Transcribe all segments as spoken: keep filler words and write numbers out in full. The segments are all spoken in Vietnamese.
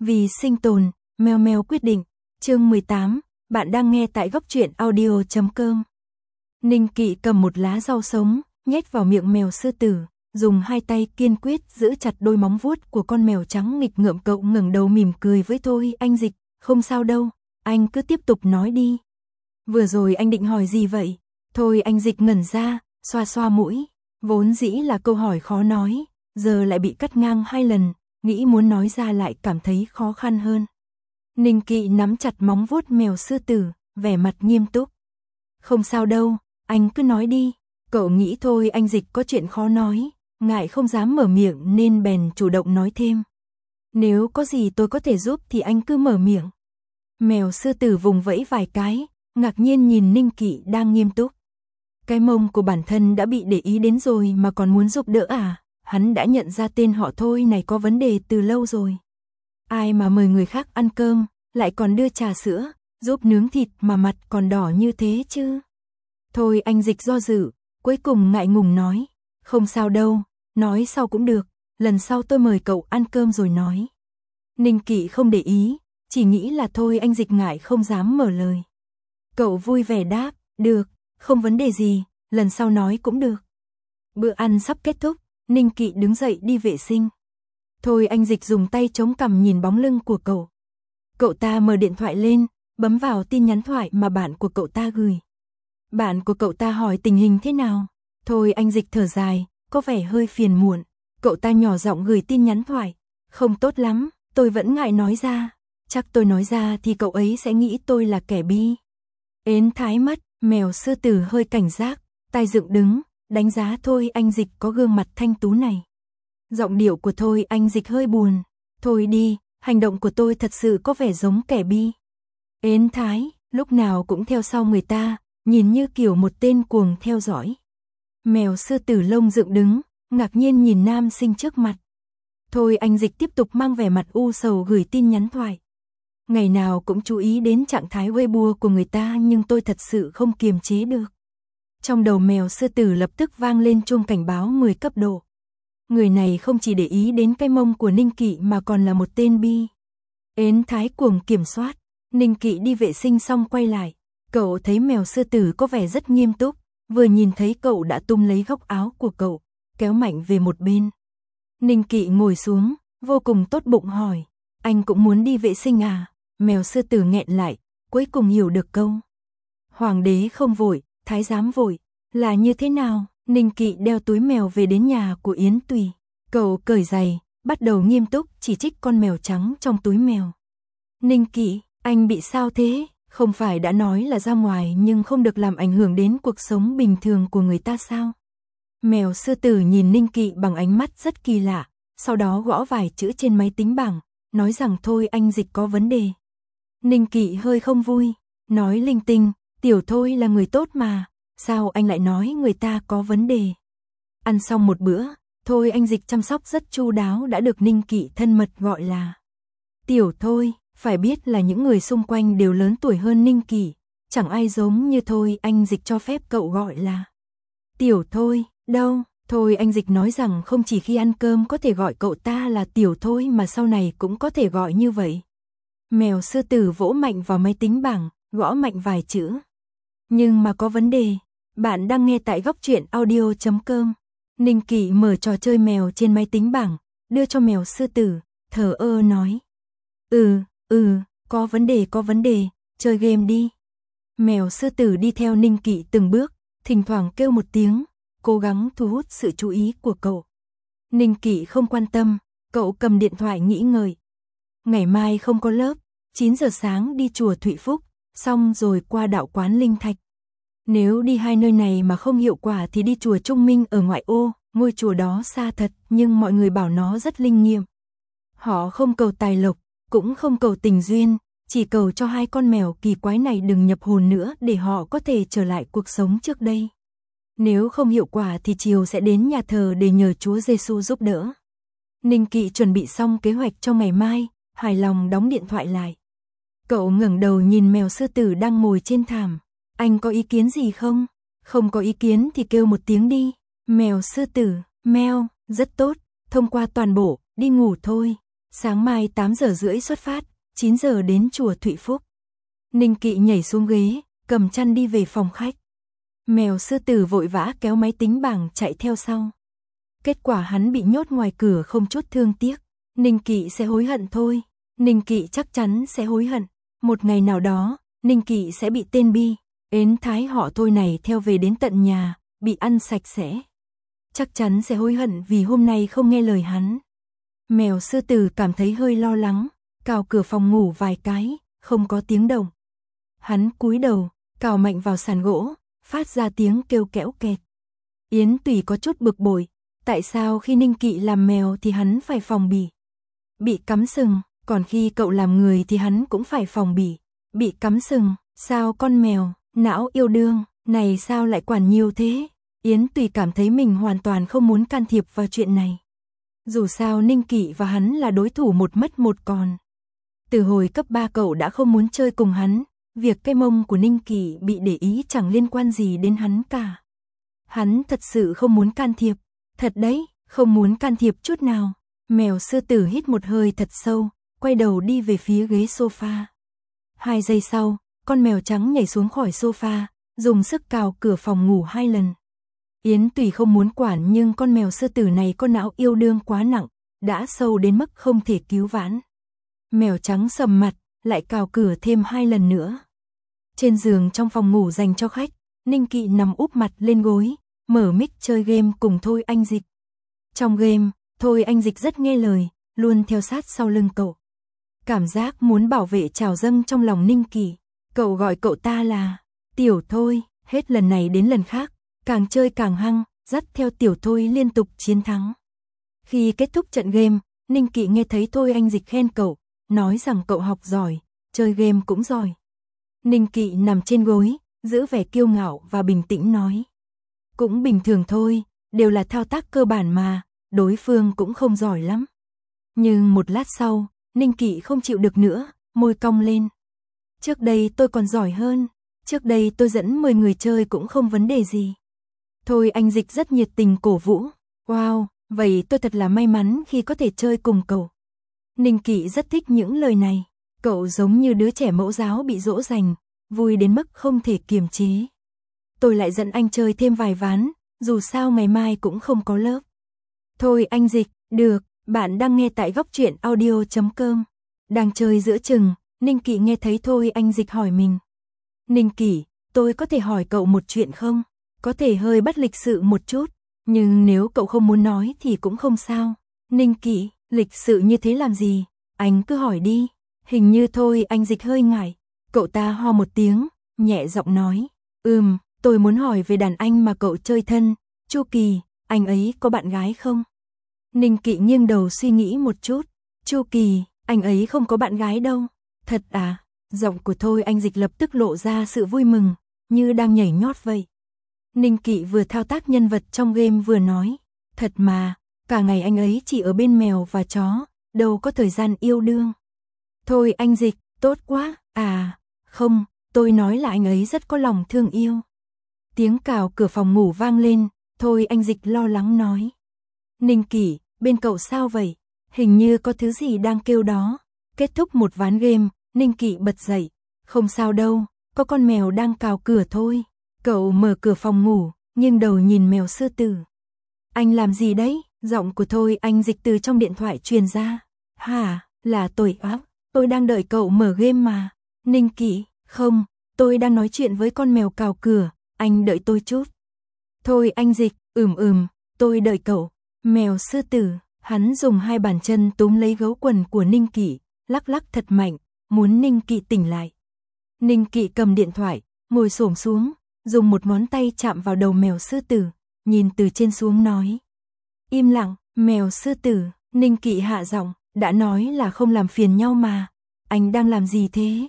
Vì sinh tồn, Mèo Mèo quyết định. Chương mười tám, bạn đang nghe tại góc truyện audio chấm com. Ninh Kỵ cầm một lá rau sống, nhét vào miệng mèo sư tử, dùng hai tay kiên quyết giữ chặt đôi móng vuốt của con mèo trắng nghịch ngợm. Cậu ngẩng đầu mỉm cười với Thôi Anh Dịch, không sao đâu, anh cứ tiếp tục nói đi. Vừa rồi anh định hỏi gì vậy? Thôi Anh Dịch ngẩn ra, xoa xoa mũi, vốn dĩ là câu hỏi khó nói, giờ lại bị cắt ngang hai lần, nghĩ muốn nói ra lại cảm thấy khó khăn hơn. Ninh Kỵ nắm chặt móng vuốt mèo sư tử, vẻ mặt nghiêm túc. Không sao đâu, anh cứ nói đi. Cậu nghĩ Thôi Anh Dịch có chuyện khó nói, ngại không dám mở miệng nên bèn chủ động nói thêm. Nếu có gì tôi có thể giúp thì anh cứ mở miệng. Mèo sư tử vùng vẫy vài cái, ngạc nhiên nhìn Ninh Kỵ đang nghiêm túc. Cái mông của bản thân đã bị để ý đến rồi mà còn muốn giúp đỡ à? Hắn đã nhận ra tên họ Thôi này có vấn đề từ lâu rồi. Ai mà mời người khác ăn cơm, lại còn đưa trà sữa, giúp nướng thịt mà mặt còn đỏ như thế chứ? Thôi Anh Dịch do dự, cuối cùng ngại ngùng nói. Không sao đâu, nói sau cũng được, lần sau tôi mời cậu ăn cơm rồi nói. Ninh Kỵ không để ý, chỉ nghĩ là Thôi Anh Dịch ngại không dám mở lời. Cậu vui vẻ đáp, được, không vấn đề gì, lần sau nói cũng được. Bữa ăn sắp kết thúc, Ninh Kỵ đứng dậy đi vệ sinh. Thôi Anh Dịch dùng tay chống cằm nhìn bóng lưng của cậu. Cậu ta mở điện thoại lên, bấm vào tin nhắn thoại mà bạn của cậu ta gửi. Bạn của cậu ta hỏi tình hình thế nào? Thôi Anh Dịch thở dài, có vẻ hơi phiền muộn. Cậu ta nhỏ giọng gửi tin nhắn thoại. Không tốt lắm, tôi vẫn ngại nói ra. Chắc tôi nói ra thì cậu ấy sẽ nghĩ tôi là kẻ bi. Ến thái mắt, mèo sư tử hơi cảnh giác, tai dựng đứng, đánh giá Thôi Anh Dịch có gương mặt thanh tú này. Giọng điệu của Thôi Anh Dịch hơi buồn. Thôi đi, hành động của tôi thật sự có vẻ giống kẻ bi. Ến thái, lúc nào cũng theo sau người ta, nhìn như kiểu một tên cuồng theo dõi. Mèo sư tử lông dựng đứng, ngạc nhiên nhìn nam sinh trước mặt. Thôi Anh Dịch tiếp tục mang vẻ mặt u sầu gửi tin nhắn thoại. Ngày nào cũng chú ý đến trạng thái Weibo của người ta nhưng tôi thật sự không kiềm chế được. Trong đầu mèo sư tử lập tức vang lên chuông cảnh báo mười cấp độ. Người này không chỉ để ý đến cái mông của Ninh Kỵ mà còn là một tên bi. Ến thái cuồng kiểm soát. Ninh Kỵ đi vệ sinh xong quay lại. Cậu thấy mèo sư tử có vẻ rất nghiêm túc. Vừa nhìn thấy cậu đã tung lấy góc áo của cậu, kéo mạnh về một bên. Ninh Kỵ ngồi xuống, vô cùng tốt bụng hỏi. Anh cũng muốn đi vệ sinh à? Mèo sư tử nghẹn lại, cuối cùng hiểu được câu. Hoàng đế không vội, thái giám vội. Là như thế nào? Ninh Kỵ đeo túi mèo về đến nhà của Yến Tùy. Cậu cởi giày, bắt đầu nghiêm túc chỉ trích con mèo trắng trong túi mèo. Ninh Kỵ, anh bị sao thế? Không phải đã nói là ra ngoài nhưng không được làm ảnh hưởng đến cuộc sống bình thường của người ta sao? Mèo sư tử nhìn Ninh Kỵ bằng ánh mắt rất kỳ lạ, sau đó gõ vài chữ trên máy tính bảng, nói rằng Thôi Anh Dịch có vấn đề. Ninh Kỵ hơi không vui, nói linh tinh, tiểu Thôi là người tốt mà, sao anh lại nói người ta có vấn đề? Ăn xong một bữa, Thôi Anh Dịch chăm sóc rất chu đáo đã được Ninh Kỵ thân mật gọi là tiểu Thôi. Phải biết là những người xung quanh đều lớn tuổi hơn Ninh Kỵ, chẳng ai giống như Thôi Anh Dịch cho phép cậu gọi là tiểu Thôi, đâu. Thôi Anh Dịch nói rằng không chỉ khi ăn cơm có thể gọi cậu ta là tiểu Thôi mà sau này cũng có thể gọi như vậy. Mèo sư tử vỗ mạnh vào máy tính bảng, gõ mạnh vài chữ. Nhưng mà có vấn đề, bạn đang nghe tại góc truyện audio chấm com. Ninh Kỵ mở trò chơi mèo trên máy tính bảng, đưa cho mèo sư tử, thờ ơ nói. Ừ, ừ, có vấn đề có vấn đề, chơi game đi. Mèo sư tử đi theo Ninh Kỵ từng bước, thỉnh thoảng kêu một tiếng, cố gắng thu hút sự chú ý của cậu. Ninh Kỵ không quan tâm, cậu cầm điện thoại nghĩ ngợi. Ngày mai không có lớp, chín giờ sáng đi chùa Thụy Phúc, xong rồi qua đạo quán Linh Thạch. Nếu đi hai nơi này mà không hiệu quả thì đi chùa Trung Minh ở ngoại ô, ngôi chùa đó xa thật nhưng mọi người bảo nó rất linh nghiệm. Họ không cầu tài lộc, cũng không cầu tình duyên, chỉ cầu cho hai con mèo kỳ quái này đừng nhập hồn nữa để họ có thể trở lại cuộc sống trước đây. Nếu không hiệu quả thì chiều sẽ đến nhà thờ để nhờ Chúa Giêsu giúp đỡ. Ninh Kỵ chuẩn bị xong kế hoạch cho ngày mai, hài lòng đóng điện thoại lại. Cậu ngẩng đầu nhìn mèo sư tử đang ngồi trên thảm. Anh có ý kiến gì không? Không có ý kiến thì kêu một tiếng đi. Mèo sư tử, meo, rất tốt, thông qua toàn bộ, đi ngủ thôi. Sáng mai tám giờ rưỡi xuất phát, chín giờ đến chùa Thụy Phúc. Ninh Kỵ nhảy xuống ghế, cầm chăn đi về phòng khách. Mèo sư tử vội vã kéo máy tính bảng chạy theo sau. Kết quả hắn bị nhốt ngoài cửa không chút thương tiếc. Ninh Kỵ sẽ hối hận thôi. Ninh Kỵ chắc chắn sẽ hối hận. Một ngày nào đó, Ninh Kỵ sẽ bị tên Bi, ến thái họ Thôi này theo về đến tận nhà, bị ăn sạch sẽ. Chắc chắn sẽ hối hận vì hôm nay không nghe lời hắn. Mèo sư tử cảm thấy hơi lo lắng, cào cửa phòng ngủ vài cái, không có tiếng động. Hắn cúi đầu, cào mạnh vào sàn gỗ, phát ra tiếng kêu kẽo kẹt. Yến Tùy có chút bực bội, tại sao khi Ninh Kỵ làm mèo thì hắn phải phòng bị bị cắm sừng, còn khi cậu làm người thì hắn cũng phải phòng bị bị cắm sừng, sao con mèo, não yêu đương, này sao lại quản nhiều thế? Yến Tùy cảm thấy mình hoàn toàn không muốn can thiệp vào chuyện này. Dù sao Ninh Kỵ và hắn là đối thủ một mất một còn. Từ hồi cấp ba cậu đã không muốn chơi cùng hắn, việc cái mông của Ninh Kỵ bị để ý chẳng liên quan gì đến hắn cả. Hắn thật sự không muốn can thiệp, thật đấy, không muốn can thiệp chút nào. Mèo sư tử hít một hơi thật sâu, quay đầu đi về phía ghế sofa. Hai giây sau, con mèo trắng nhảy xuống khỏi sofa, dùng sức cào cửa phòng ngủ hai lần. Yến Tùy không muốn quản nhưng con mèo sư tử này có não yêu đương quá nặng, đã sâu đến mức không thể cứu vãn. Mèo trắng sầm mặt, lại cào cửa thêm hai lần nữa. Trên giường trong phòng ngủ dành cho khách, Ninh Kỵ nằm úp mặt lên gối, mở mic chơi game cùng Thôi Anh Dịch. Trong game, Thôi Anh Dịch rất nghe lời, luôn theo sát sau lưng cậu. Cảm giác muốn bảo vệ trào dâng trong lòng Ninh Kỵ, cậu gọi cậu ta là Tiểu Thôi, hết lần này đến lần khác, càng chơi càng hăng, dắt theo Tiểu Thôi liên tục chiến thắng. Khi kết thúc trận game, Ninh Kỵ nghe thấy Thôi Anh Dịch khen cậu, nói rằng cậu học giỏi, chơi game cũng giỏi. Ninh Kỵ nằm trên gối, giữ vẻ kiêu ngạo và bình tĩnh nói. Cũng bình thường thôi, đều là thao tác cơ bản mà, đối phương cũng không giỏi lắm. Nhưng một lát sau, Ninh Kỵ không chịu được nữa, môi cong lên. Trước đây tôi còn giỏi hơn, trước đây tôi dẫn mười người chơi cũng không vấn đề gì. Thôi Anh Dịch rất nhiệt tình cổ vũ. Wow, vậy tôi thật là may mắn khi có thể chơi cùng cậu. Ninh Kỵ rất thích những lời này, cậu giống như đứa trẻ mẫu giáo bị dỗ dành, vui đến mức không thể kiềm chế. Tôi lại dẫn anh chơi thêm vài ván, dù sao ngày mai cũng không có lớp. Thôi Anh Dịch, được, bạn đang nghe tại góc truyện audio chấm com. Đang chơi giữa chừng, Ninh Kỵ nghe thấy Thôi Anh Dịch hỏi mình. Ninh Kỵ, tôi có thể hỏi cậu một chuyện không? Có thể hơi bất lịch sự một chút, nhưng nếu cậu không muốn nói thì cũng không sao. Ninh Kỵ, lịch sự như thế làm gì? Anh cứ hỏi đi. Hình như Thôi Anh Dịch hơi ngại. Cậu ta ho một tiếng, nhẹ giọng nói. Ừm, tôi muốn hỏi về đàn anh mà cậu chơi thân, Chu Kỳ, anh ấy có bạn gái không? Ninh Kỵ nghiêng đầu suy nghĩ một chút. Chu Kỳ, anh ấy không có bạn gái đâu. Thật à? Giọng của Thôi Anh Dịch lập tức lộ ra sự vui mừng, như đang nhảy nhót vậy. Ninh Kỵ vừa thao tác nhân vật trong game vừa nói. Thật mà, cả ngày anh ấy chỉ ở bên mèo và chó, đâu có thời gian yêu đương. Thôi Anh Dịch, tốt quá. À, không, tôi nói là anh ấy rất có lòng thương yêu. Tiếng cào cửa phòng ngủ vang lên, Thôi Anh Dịch lo lắng nói. Ninh Kỵ, bên cậu sao vậy? Hình như có thứ gì đang kêu đó. Kết thúc một ván game, Ninh Kỵ bật dậy. Không sao đâu, có con mèo đang cào cửa thôi. Cậu mở cửa phòng ngủ, nghiêng đầu nhìn mèo sư tử. Anh làm gì đấy? Giọng của Thôi Anh Dịch từ trong điện thoại truyền ra. Hả, là tôi áp, tôi đang đợi cậu mở game mà. Ninh Kỵ, không, tôi đang nói chuyện với con mèo cào cửa, anh đợi tôi chút. Thôi Anh Dịch, ừm ừm, tôi đợi cậu. Mèo sư tử, hắn dùng hai bàn chân túm lấy gấu quần của Ninh Kỵ, lắc lắc thật mạnh, muốn Ninh Kỵ tỉnh lại. Ninh Kỵ cầm điện thoại, ngồi xổm xuống, dùng một ngón tay chạm vào đầu mèo sư tử, nhìn từ trên xuống nói. Im lặng, mèo sư tử. Ninh Kỵ hạ giọng, đã nói là không làm phiền nhau mà. Anh đang làm gì thế?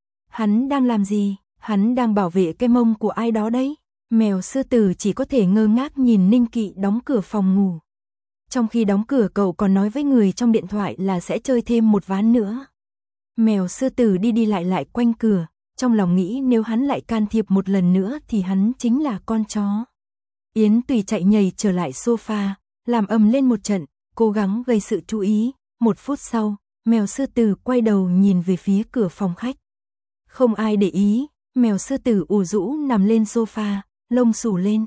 Hắn đang làm gì? Hắn đang bảo vệ cái mông của ai đó đấy. Mèo sư tử chỉ có thể ngơ ngác nhìn Ninh Kỵ đóng cửa phòng ngủ. Trong khi đóng cửa cậu còn nói với người trong điện thoại là sẽ chơi thêm một ván nữa. Mèo sư tử đi đi lại lại quanh cửa, trong lòng nghĩ nếu hắn lại can thiệp một lần nữa thì hắn chính là con chó. Yến Tùy chạy nhảy trở lại sofa, làm ầm lên một trận, cố gắng gây sự chú ý, Một phút sau, mèo sư tử quay đầu nhìn về phía cửa phòng khách. Không ai để ý, mèo sư tử ủ rũ nằm lên sofa, lông xù lên.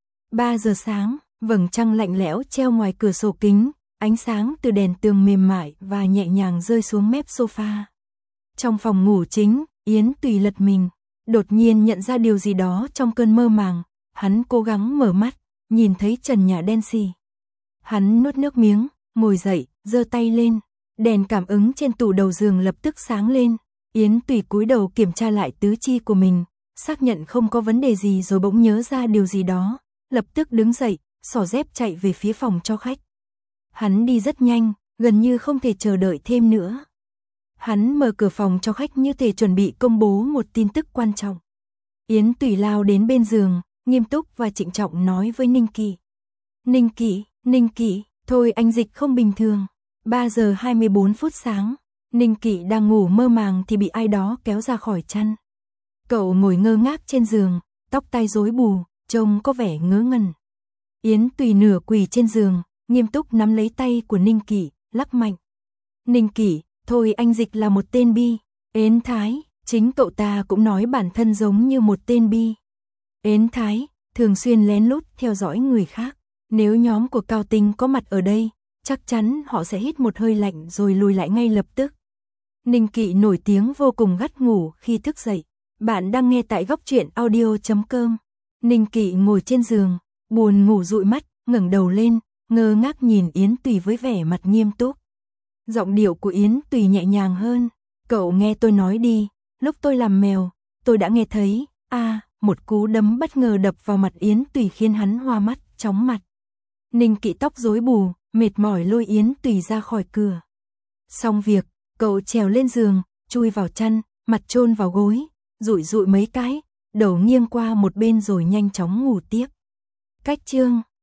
ba giờ sáng, vầng trăng lạnh lẽo treo ngoài cửa sổ kính, ánh sáng từ đèn tường mềm mại và nhẹ nhàng rơi xuống mép sofa. Trong phòng ngủ chính, Yến Tùy lật mình, đột nhiên nhận ra điều gì đó trong cơn mơ màng, hắn cố gắng mở mắt, nhìn thấy trần nhà đen xì. Hắn nuốt nước miếng, ngồi dậy, giơ tay lên, đèn cảm ứng trên tủ đầu giường lập tức sáng lên. Yến Tùy cúi đầu kiểm tra lại tứ chi của mình, xác nhận không có vấn đề gì rồi bỗng nhớ ra điều gì đó, lập tức đứng dậy, xỏ dép chạy về phía phòng cho khách. Hắn đi rất nhanh, gần như không thể chờ đợi thêm nữa. Hắn mở cửa phòng cho khách như thể chuẩn bị công bố một tin tức quan trọng. Yến Tùy lao đến bên giường, nghiêm túc và trịnh trọng nói với Ninh Kỵ. Ninh Kỵ, Ninh Kỵ, thôi anh Dịch không bình thường. ba giờ hai mươi bốn phút sáng, Ninh Kỵ đang ngủ mơ màng thì bị ai đó kéo ra khỏi chăn. Cậu ngồi ngơ ngác trên giường, tóc tai rối bù, trông có vẻ ngớ ngẩn. Yến Tùy nửa quỳ trên giường, nghiêm túc nắm lấy tay của Ninh Kỵ, lắc mạnh. Ninh Kỵ, thôi anh Dịch là một tên bi, ến thái, chính cậu ta cũng nói bản thân giống như một tên bi. Ến thái, thường xuyên lén lút theo dõi người khác, nếu nhóm của Cao Tinh có mặt ở đây, chắc chắn họ sẽ hít một hơi lạnh rồi lùi lại ngay lập tức. Ninh Kỵ nổi tiếng vô cùng gắt ngủ khi thức dậy. Bạn đang nghe tại góc truyện audio chấm com. Ninh Kỵ ngồi trên giường, buồn ngủ dụi mắt, ngẩng đầu lên, ngơ ngác nhìn Yến Tùy với vẻ mặt nghiêm túc. Giọng điệu của Yến Tùy nhẹ nhàng hơn. Cậu nghe tôi nói đi, lúc tôi làm mèo, tôi đã nghe thấy. A, à, một cú đấm bất ngờ đập vào mặt Yến Tùy khiến hắn hoa mắt, chóng mặt. Ninh Kỵ tóc rối bù, mệt mỏi lôi Yến Tùy ra khỏi cửa. Xong việc, cậu trèo lên giường, chui vào chăn, mặt chôn vào gối, dụi dụi mấy cái, đầu nghiêng qua một bên rồi nhanh chóng ngủ tiếp. Cách chương